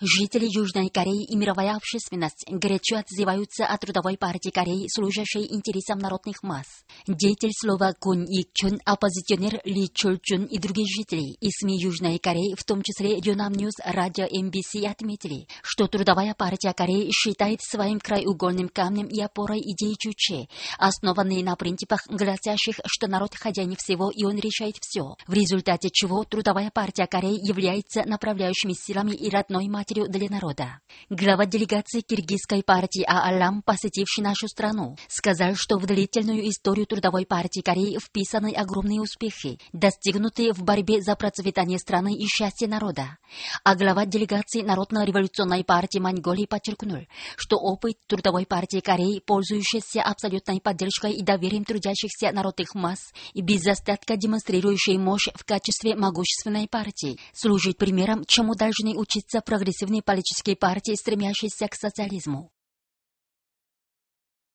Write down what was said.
Жители Южной Кореи и мировая общественность горячо отзываются о Трудовой партии Кореи, служащей интересам народных масс. Деятель слова Кун Ик-чун, оппозиционер Ли Чул-чун и другие жители и СМИ Южной Кореи, в том числе Yonhap News, радио MBC, отметили, что Трудовая партия Кореи считает своим краеугольным камнем и опорой идеи Чучхе, основанные на принципах, гласящих, что народ хозяин всего и он решает все, в результате чего Трудовая партия Кореи является направляющими силами и родной матерью для народа. Глава делегации киргизской партии Алам, посетивший нашу страну, сказал, что в длительную историю Трудовой партии Кореи вписаны огромные успехи, достигнутые в борьбе за процветание страны и счастье народа. А глава делегации Народно-революционной партии Монголии подчеркнул, что опыт Трудовой партии Кореи, пользующийся абсолютной поддержкой и доверием трудящихся народных масс и без остатка демонстрирующий мощь в качестве могущественной партии, служит примером, чему должны учиться прогрессивные политические партии, стремящиеся к социализму.